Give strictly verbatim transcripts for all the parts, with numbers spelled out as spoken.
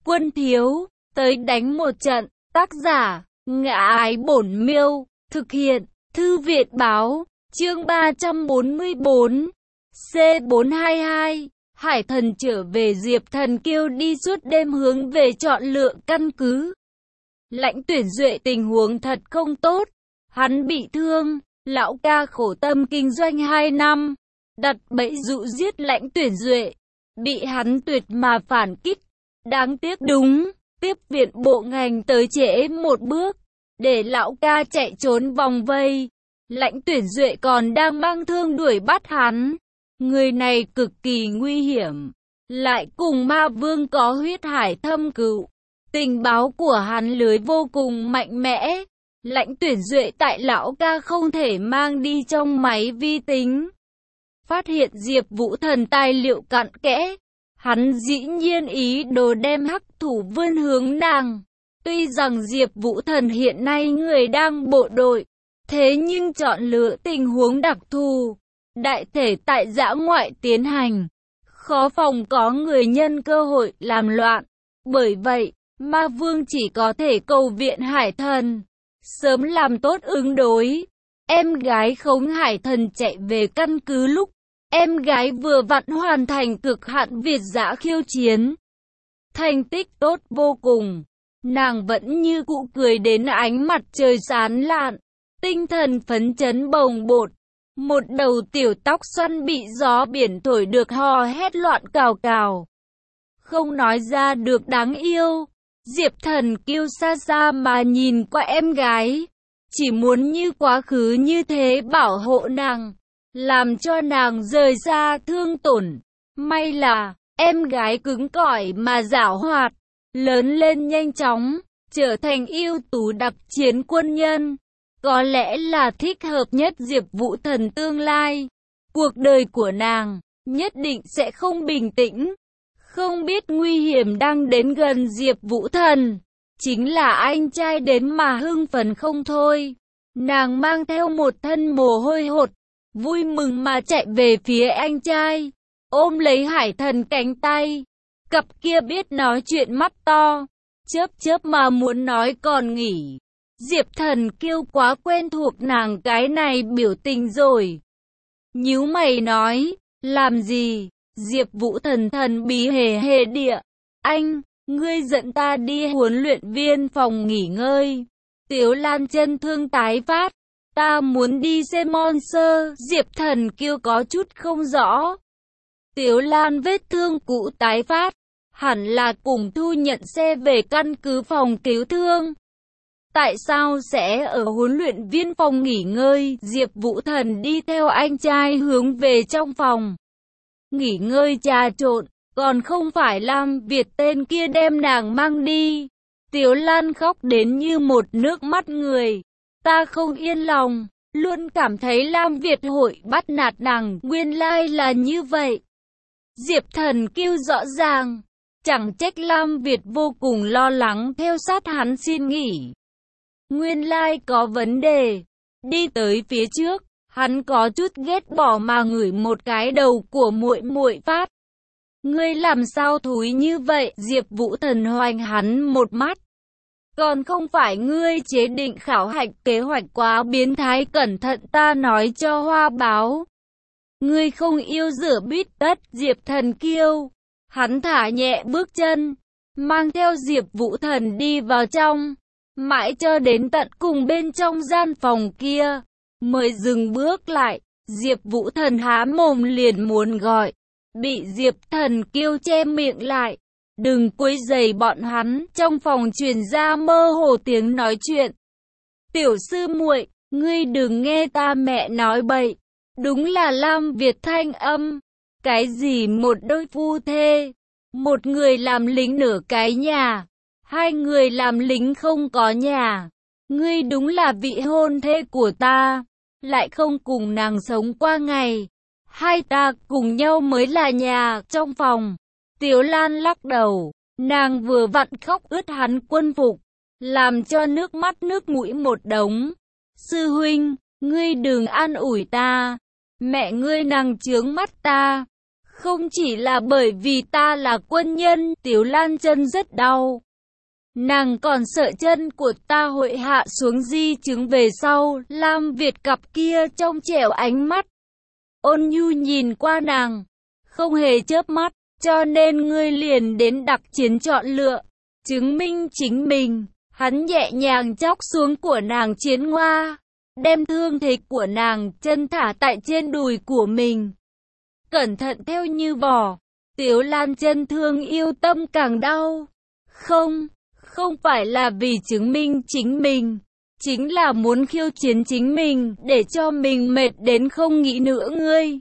Quân thiếu, tới đánh một trận. Tác giả, Ngã Ái Bổn Miêu. Thực hiện, Thư viện báo. Chương ba trăm bốn mươi bốn. C bốn hai hai. Hải Thần trở về. Diệp Thần Kiêu đi suốt đêm hướng về chọn lựa căn cứ. Lãnh Tuyển Duệ tình huống thật không tốt. Hắn bị thương. Lão ca khổ tâm kinh doanh hai năm. Đặt bẫy dụ giết Lãnh Tuyển Duệ. Bị hắn tuyệt mà phản kích. Đáng tiếc đúng. Tiếp viện bộ ngành tới trễ một bước. Để lão ca chạy trốn vòng vây. Lãnh Tuyển Duệ còn đang mang thương đuổi bắt hắn. Người này cực kỳ nguy hiểm. Lại cùng ma vương có huyết hải thâm cửu. Tình báo của hắn lưới vô cùng mạnh mẽ. Lãnh Tuyển Duệ tại lão ca không thể mang đi trong máy vi tính. Phát hiện Diệp Vũ Thần tài liệu cặn kẽ. Hắn dĩ nhiên ý đồ đem hắc thủ vươn hướng nàng. Tuy rằng Diệp Vũ Thần hiện nay người đang bộ đội, thế nhưng chọn lựa tình huống đặc thù, đại thể tại dã ngoại tiến hành, khó phòng có người nhân cơ hội làm loạn. Bởi vậy, Ma Vương chỉ có thể cầu viện Hải Thần, sớm làm tốt ứng đối. Em gái khống Hải Thần chạy về căn cứ lúc em gái vừa vặn hoàn thành cực hạn Việt dã khiêu chiến. Thành tích tốt vô cùng. Nàng vẫn như cũ cười đến ánh mặt trời sáng lạn. Tinh thần phấn chấn bồng bột. Một đầu tiểu tóc xoăn bị gió biển thổi được hò hét loạn cào cào. Không nói ra được đáng yêu. Diệp Thần Kiêu xa xa mà nhìn qua em gái. Chỉ muốn như quá khứ như thế bảo hộ nàng. Làm cho nàng rời xa thương tổn. May là, em gái cứng cỏi mà giảo hoạt. Lớn lên nhanh chóng, trở thành ưu tú đặc chiến quân nhân. Có lẽ là thích hợp nhất Diệp Vũ Thần tương lai. Cuộc đời của nàng, nhất định sẽ không bình tĩnh. Không biết nguy hiểm đang đến gần Diệp Vũ Thần. Chính là anh trai đến mà hưng phấn không thôi. Nàng mang theo một thân mồ hôi hột. Vui mừng mà chạy về phía anh trai, ôm lấy Hải Thần cánh tay. Cặp kia biết nói chuyện mắt to, chớp chớp mà muốn nói còn nghỉ. Diệp Thần Kiêu quá quen thuộc nàng cái này biểu tình rồi. Nhíu mày nói, làm gì? Diệp Vũ Thần thần bí hề hề địa. Anh, ngươi dẫn ta đi huấn luyện viên phòng nghỉ ngơi. Tiếu Lan chân thương tái phát. Ta muốn đi xem Monster. Diệp Thần Kiêu có chút không rõ. Tiếu Lan vết thương cũ tái phát. Hẳn là cùng Thu nhận xe về căn cứ phòng cứu thương. Tại sao sẽ ở huấn luyện viên phòng nghỉ ngơi? Diệp Vũ Thần đi theo anh trai hướng về trong phòng. Nghỉ ngơi trà trộn. Còn không phải Lam Việt tên kia đem nàng mang đi. Tiếu Lan khóc đến như một nước mắt người. Ta không yên lòng, luôn cảm thấy Lam Việt hội bắt nạt nàng, nguyên lai là như vậy. Diệp Thần Kiêu rõ ràng, chẳng trách Lam Việt vô cùng lo lắng theo sát hắn xin nghỉ. Nguyên lai có vấn đề. Đi tới phía trước, hắn có chút ghét bỏ mà ngửi một cái đầu của muội muội phát. Ngươi làm sao thúi như vậy? Diệp Vũ Thần hoành hắn một mắt. Còn không phải ngươi chế định khảo hạch kế hoạch quá biến thái, cẩn thận ta nói cho Hoa báo. Ngươi không yêu rửa bít tất. Diệp Thần Kiêu. Hắn thả nhẹ bước chân, mang theo Diệp Vũ Thần đi vào trong. Mãi cho đến tận cùng bên trong gian phòng kia, mới dừng bước lại. Diệp Vũ Thần há mồm liền muốn gọi. Bị Diệp Thần Kiêu che miệng lại. Đừng quấy rầy bọn hắn. Trong phòng truyền ra mơ hồ tiếng nói chuyện. Tiểu sư muội, ngươi đừng nghe ta mẹ nói bậy. Đúng là Lam Việt thanh âm. Cái gì một đôi phu thê? Một người làm lính nửa cái nhà, hai người làm lính không có nhà. Ngươi đúng là vị hôn thê của ta, lại không cùng nàng sống qua ngày. Hai ta cùng nhau mới là nhà. Trong phòng, Tiếu Lan lắc đầu. Nàng vừa vặn khóc ướt hắn quân phục, làm cho nước mắt nước mũi một đống. Sư huynh, ngươi đừng an ủi ta. Mẹ ngươi nàng chướng mắt ta. Không chỉ là bởi vì ta là quân nhân, Tiếu Lan chân rất đau. Nàng còn sợ chân của ta hội hạ xuống di chứng về sau. Lam Việt cặp kia trong trẻo ánh mắt ôn nhu nhìn qua nàng, không hề chớp mắt, cho nên ngươi liền đến đặc chiến chọn lựa, chứng minh chính mình. Hắn nhẹ nhàng chóc xuống của nàng chiến hoa, đem thương thế của nàng chân thả tại trên đùi của mình. Cẩn thận theo như vỏ, Tiếu Lan chân thương yêu tâm càng đau. Không, không phải là vì chứng minh chính mình, chính là muốn khiêu chiến chính mình, để cho mình mệt đến không nghĩ nữa ngươi.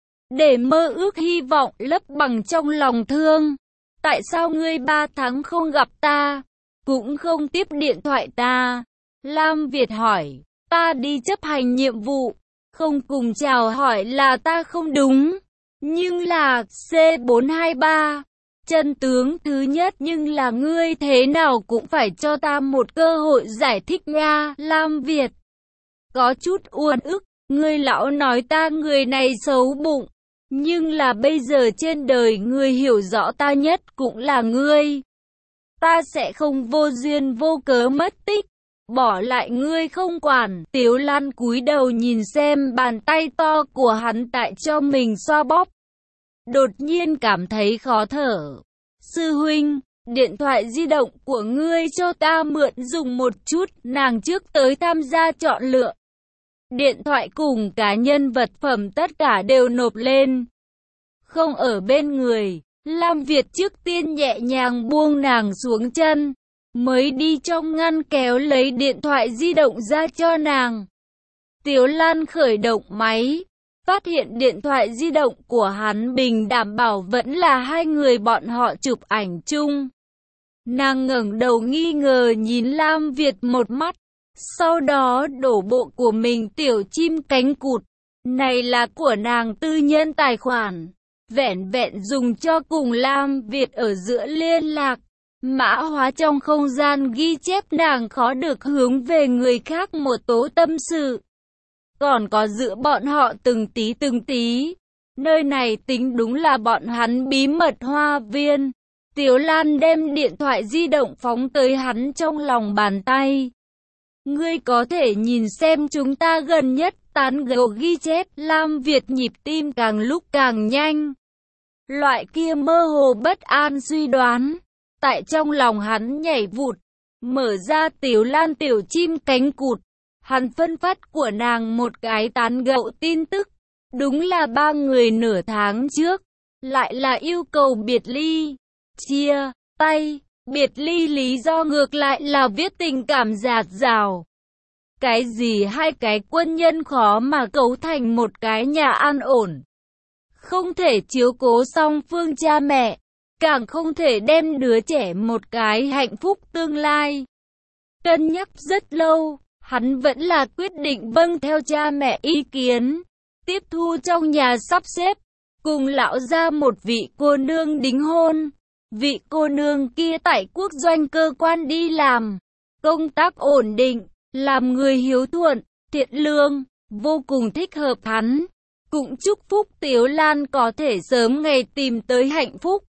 Để mơ ước hy vọng lấp bằng trong lòng thương. Tại sao ngươi ba tháng không gặp ta, cũng không tiếp điện thoại ta? Lam Việt hỏi, ta đi chấp hành nhiệm vụ, không cùng chào hỏi là ta không đúng. Nhưng là C bốn hai ba, chân tướng thứ nhất, nhưng là ngươi thế nào cũng phải cho ta một cơ hội giải thích nha. Lam Việt có chút uất ức, ngươi lão nói ta người này xấu bụng, nhưng là bây giờ trên đời người hiểu rõ ta nhất cũng là ngươi. Ta sẽ không vô duyên vô cớ mất tích, bỏ lại ngươi không quản. Tiếu Lan cúi đầu nhìn xem bàn tay to của hắn tại cho mình xoa bóp. Đột nhiên cảm thấy khó thở. Sư huynh, điện thoại di động của ngươi cho ta mượn dùng một chút, nàng trước tới tham gia chọn lựa. Điện thoại cùng cá nhân vật phẩm tất cả đều nộp lên. Không ở bên người, Lam Việt trước tiên nhẹ nhàng buông nàng xuống chân, mới đi trong ngăn kéo lấy điện thoại di động ra cho nàng. Tiếu Lan khởi động máy, phát hiện điện thoại di động của hắn bình đảm bảo vẫn là hai người bọn họ chụp ảnh chung. Nàng ngẩng đầu nghi ngờ nhìn Lam Việt một mắt, sau đó đổ bộ của mình tiểu chim cánh cụt. Này là của nàng tư nhân tài khoản, vẻn vẹn dùng cho cùng Lam Việt ở giữa liên lạc. Mã hóa trong không gian ghi chép nàng khó được hướng về người khác một tố tâm sự. Còn có giữa bọn họ từng tí từng tí. Nơi này tính đúng là bọn hắn bí mật hoa viên. Tiếu Lan đem điện thoại di động phóng tới hắn trong lòng bàn tay. Ngươi có thể nhìn xem chúng ta gần nhất tán gẫu ghi chép. Lam Việt nhịp tim càng lúc càng nhanh. Loại kia mơ hồ bất an suy đoán tại trong lòng hắn nhảy vụt. Mở ra Tiếu Lan tiểu chim cánh cụt, hắn phân phát của nàng một cái tán gẫu tin tức. Đúng là ba người nửa tháng trước, lại là yêu cầu biệt ly, chia tay. Biệt ly lý do ngược lại là viết tình cảm dạt dào. Cái gì hai cái quân nhân khó mà cấu thành một cái nhà an ổn. Không thể chiếu cố song phương cha mẹ, càng không thể đem đứa trẻ một cái hạnh phúc tương lai. Cân nhắc rất lâu, hắn vẫn là quyết định vâng theo cha mẹ ý kiến, tiếp thu trong nhà sắp xếp, cùng lão gia một vị cô nương đính hôn. Vị cô nương kia tại quốc doanh cơ quan đi làm, công tác ổn định, làm người hiếu thuận, thiện lương, vô cùng thích hợp hắn. Cũng chúc phúc Tiếu Lan có thể sớm ngày tìm tới hạnh phúc.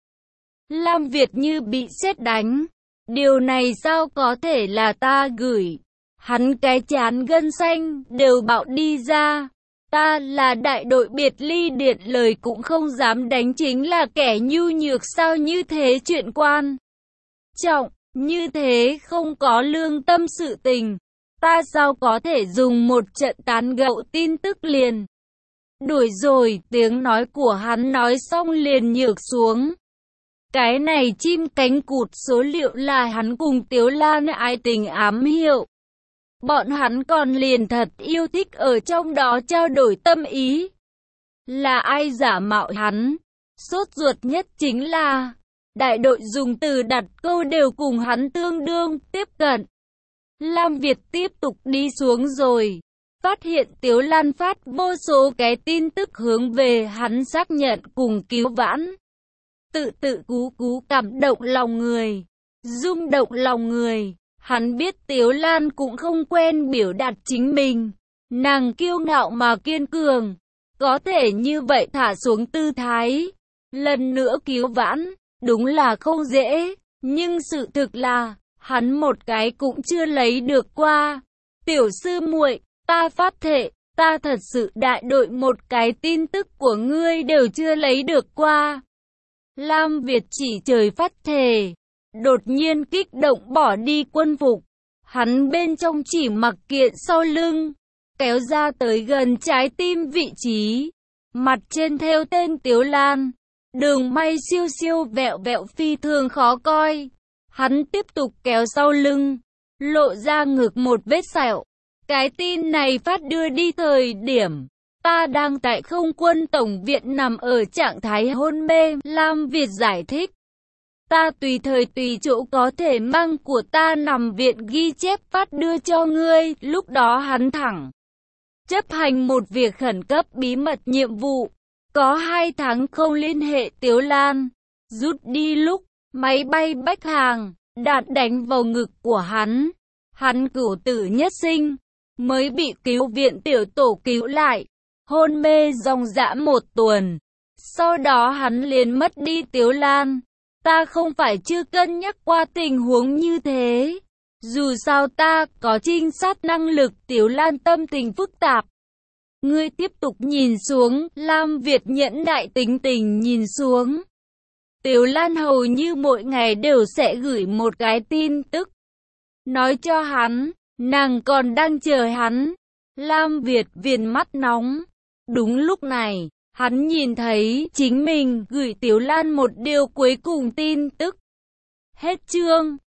Lam Việt như bị sét đánh. Điều này sao có thể là ta gửi? Hắn cái chán gân xanh đều bạo đi ra. Ta là đại đội biệt ly điện lời cũng không dám đánh, chính là kẻ nhu nhược sao như thế, chuyện quan trọng như thế không có lương tâm sự tình. Ta sao có thể dùng một trận tán gẫu tin tức liền đuổi rồi? Tiếng nói của hắn nói xong liền nhược xuống. Cái này chim cánh cụt số liệu là hắn cùng Tiếu Lan ái tình ám hiệu. Bọn hắn còn liền thật yêu thích ở trong đó trao đổi tâm ý. Là ai giả mạo hắn? Sốt ruột nhất chính là đại đội dùng từ đặt câu đều cùng hắn tương đương tiếp cận. Lam Việt tiếp tục đi xuống rồi, phát hiện Tiếu Lan phát vô số cái tin tức hướng về hắn xác nhận cùng cứu vãn. Tự tự cú cú cảm động lòng người, rung động lòng người. Hắn biết Tiếu Lan cũng không quen biểu đạt chính mình. Nàng kiêu ngạo mà kiên cường, có thể như vậy thả xuống tư thái, lần nữa cứu vãn, đúng là không dễ, nhưng sự thực là, hắn một cái cũng chưa lấy được qua. Tiểu sư muội, ta phát thệ, ta thật sự đại đội một cái tin tức của ngươi đều chưa lấy được qua. Lam Việt chỉ trời phát thề, đột nhiên kích động bỏ đi quân phục. Hắn bên trong chỉ mặc kiện sau lưng, kéo ra tới gần trái tim vị trí. Mặt trên thêu tên Tiếu Lan, đường may siêu siêu vẹo vẹo phi thường khó coi. Hắn tiếp tục kéo sau lưng, lộ ra ngực một vết sẹo. Cái tin này phát đưa đi thời điểm ta đang tại không quân tổng viện nằm ở trạng thái hôn mê. Lam Việt giải thích. Ta tùy thời tùy chỗ có thể mang của ta nằm viện ghi chép phát đưa cho ngươi. Lúc đó hắn thẳng chấp hành một việc khẩn cấp bí mật nhiệm vụ. Có hai tháng không liên hệ Tiếu Lan. Rút đi lúc máy bay bách hàng, đạn đánh vào ngực của hắn. Hắn cửu tử nhất sinh, mới bị cứu viện tiểu tổ cứu lại. Hôn mê dòng dã một tuần. Sau đó hắn liền mất đi Tiếu Lan. Ta không phải chưa cân nhắc qua tình huống như thế. Dù sao ta có trinh sát năng lực. Tiếu Lan tâm tình phức tạp. Ngươi tiếp tục nhìn xuống. Lam Việt nhẫn đại tính tình nhìn xuống. Tiếu Lan hầu như mỗi ngày đều sẽ gửi một cái tin tức, nói cho hắn, nàng còn đang chờ hắn. Lam Việt viền mắt nóng. Đúng lúc này, hắn nhìn thấy chính mình gửi Tiếu Lan một điều cuối cùng tin tức. Hết chương.